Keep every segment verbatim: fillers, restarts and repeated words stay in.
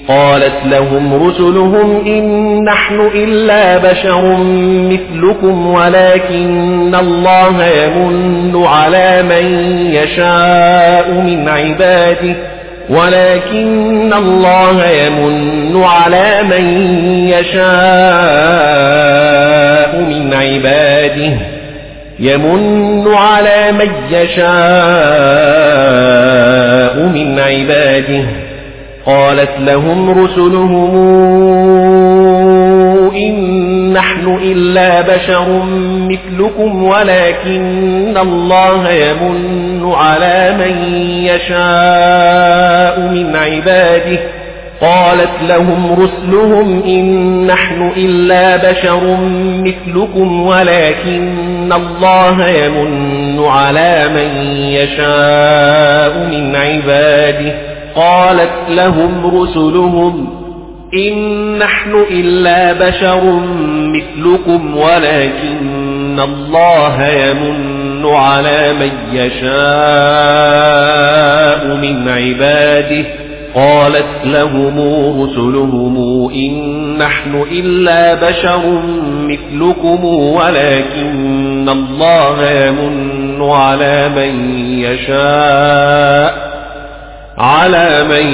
قالت لهم رسلهم إن نحن إلا بشر مثلكم ولكن الله يمن على من يشاء من عباده ولكن الله يمن على من يشاء من عباده يمن على من يشاء من عباده. قالت لهم رسلهم إن نحن إلا بشر مثلكم ولكن الله يمن على من يشاء من عباده. قالت لهم رسلهم إن نحن إلا بشر مثلكم ولكن الله يمن على من يشاء من عباده. قالت لهم رسلهم إن نحن إلا بشر مثلكم ولكن الله يمن على من يشاء من عباده. قالت لهم رسلهم إن نحن إلا بشر مثلكم ولكن الله يمن على من يشاء على من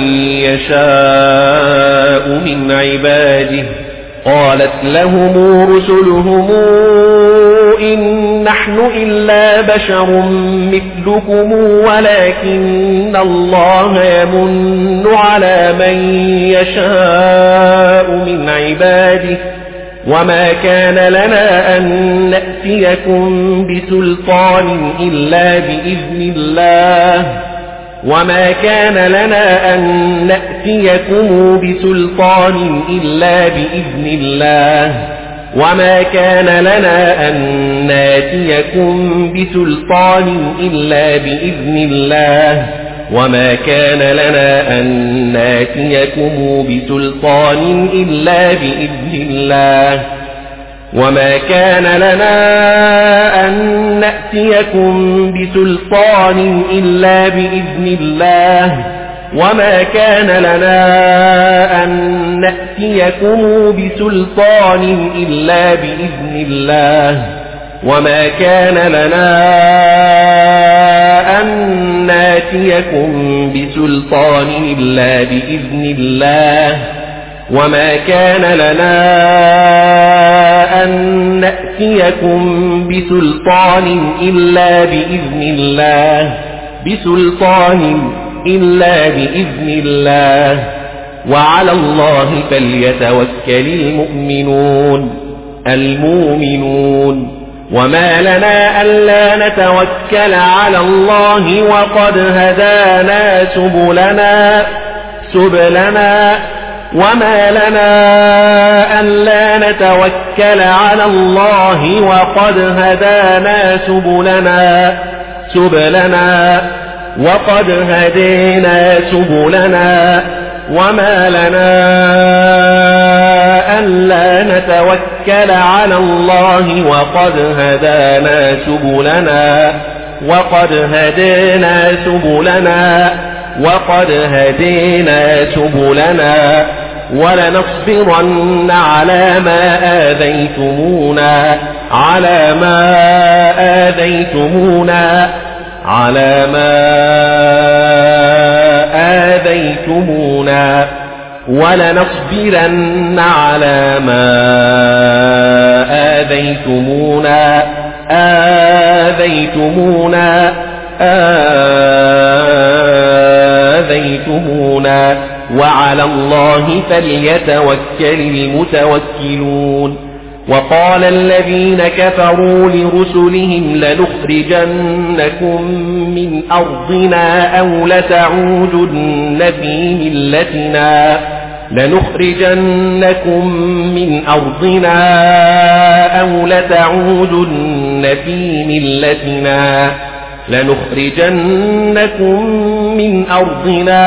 يشاء من عباده. قالت لهم رسلهم إن نحن إلا بشر مثلكم ولكن الله يمن على من يشاء من عباده وما كان لنا أن نأتيكم بسلطان إلا بإذن الله وما كان لنا أن نأتيكم بسلطان إلا بإذن الله وما كان لنا أن نأتيكم بسلطان إلا بإذن الله وما كان لنا أن نأتيكم بسلطان إلا بإذن الله وما كان لنا أن نأتيكم بسلطان إلا بإذن الله وما كان لنا أن نأتيكم بسلطان إلا بإذن الله وما كان لنا أن نأتيكم بسلطان إلا بإذن الله وما كان لنا أن نأتيكم بسلطان إلا بإذن الله بسلطان إلا بإذن الله وعلى الله فليتوكل المؤمنون المؤمنون. وما لنا ألا نتوكل على الله وقد هدانا سبلنا سبلنا وما لنا ألا نتوكل على الله وقد هدانا سبلنا سبلنا وقد هدينا سبلنا وما لنا ألا نتوكل على الله وقد هدانا سبلنا وقد هدينا سبلنا وقد هدينا سبلنا ولنصبرن على ما آذيتمونا على ما آذيتمونا على ما آذيتمونا ولنصبرن على ما آذيتمونا آذيتمونا آذيتمونا وعلى الله فليتوكل المتوكلون. وقال الذين كفروا لرسلهم لنخرجنكم من أرضنا أو لتعودن في ملتنا لنخرجنكم من أرضنا أو لتعودن في ملتنا لنخرجنكم من أرضنا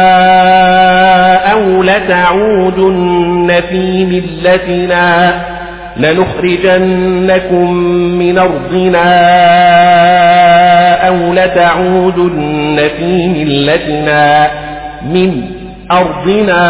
أو لتعودن في ملتنا لنخرجنكم من أرضنا أو لتعودن في ملتنا من أرضنا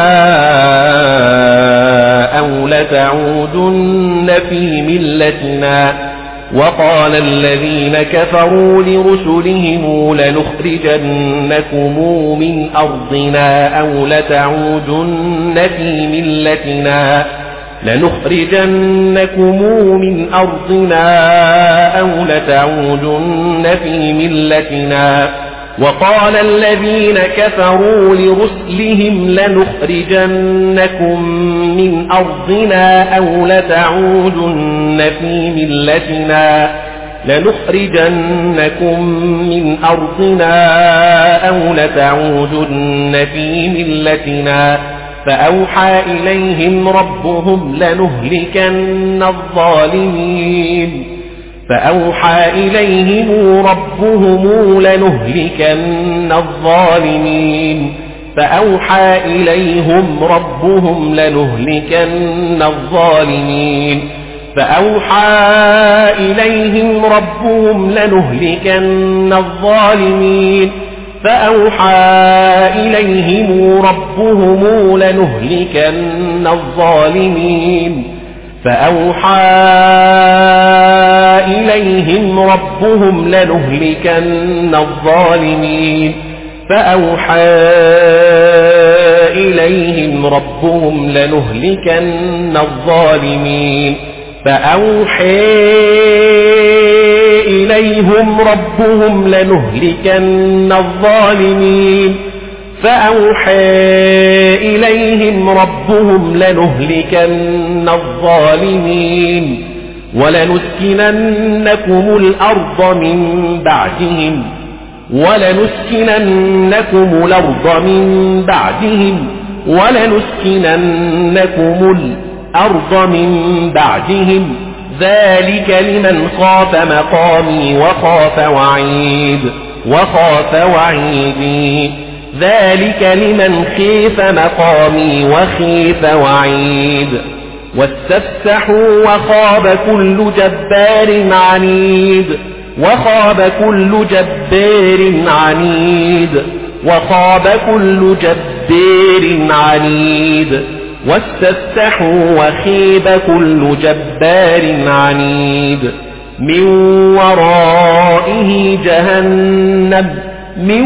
أو لتعودن في ملتنا وقال الذين كفروا لرسلهم لنخرجنكم من أرضنا أو لتعودن في ملتنا لنخرجنكم من أرضنا أو لتعودن في ملتنا وقال الذين كفروا لرسلهم لنخرجنكم من أرضنا أو لتعودن في ملتنا لنخرجنكم من أرضنا أو لتعودن في ملتنا فأوحى إليهم ربهم لنهلكن الظالمين فأوحى إليهم ربهم لنهلكن الظالمين فأوحى إليهم ربهم لنهلكن الظالمين فأوحى إليهم ربهم لنهلكن الظالمين فأوحى إليهم ربهم لنهلكن الظالمين فأوحى إليهم ربهم لنهلكن الظالمين فأوحى إليهم ربهم لنهلكن الظالمين فأوحى إليهم ربهم لنهلكن الظالمين فأوحى إليهم ربهم لنهلكن الظالمين ولنسكننكم الأرض من بعدهم ولنسكننكم الأرض من بعدهم ولنسكننكم الأرض من بعدهم ذلك لمن خاف مقامي وخاف وعيد وخاف وعيدي ذلك لمن خيف مقامي وخيف وعيد واستفتحوا وخاب كل جبار عنيد وخاب كل جبار عنيد وخاب كل جبار عنيد واستفتحوا وخيب كل جبار عنيد من ورائه جهنم من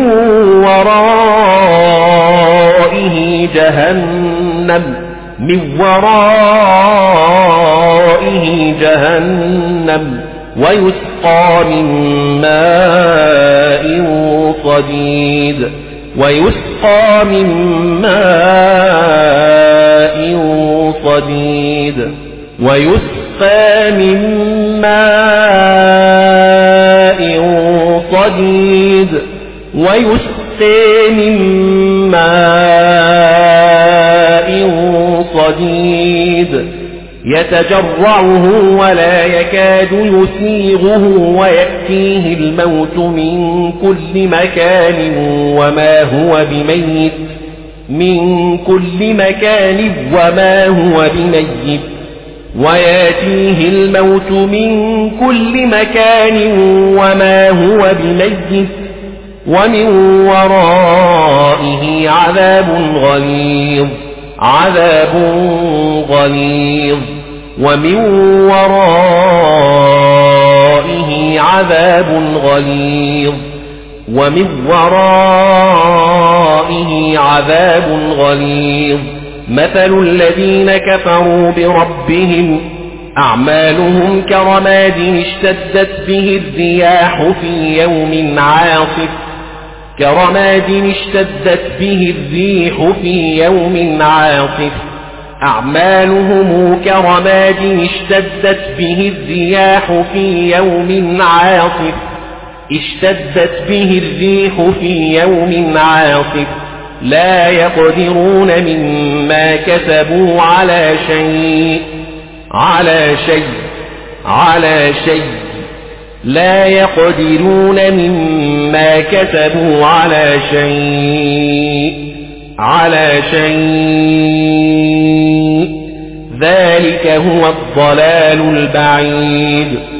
ورائه جهنم من ورائه جهنم ويسقى من ماء صديد ويسقى من ماء صديد ويسقى من ماء صديد ويسقى من ماء صديد يتجرعه ولا يكاد يسيغه ويأتيه الموت من كل مكان وما هو بميت من كل مكان وما هو بميت ويأتيه الموت من كل مكان وما هو بميت ومن ورائه عذاب غليظ عذاب غليظ ومن ورائه عذاب غليظ ومن ورائه عذاب غليظ مثل الذين كفروا بربهم أعمالهم كرماد اشتدت به الرياح في يوم عاصف كرماد اشتدت به الريح في يوم عاصف أعمالهم كرماد اشتدت به الرياح في يوم عاصف اشتدت به الريح في يوم عاصف لا يقدرون مما كسبوا على شيء على شيء على شيء لا يقدرون مما كسبوا على شيء على شيء ذلك هو الضلال البعيد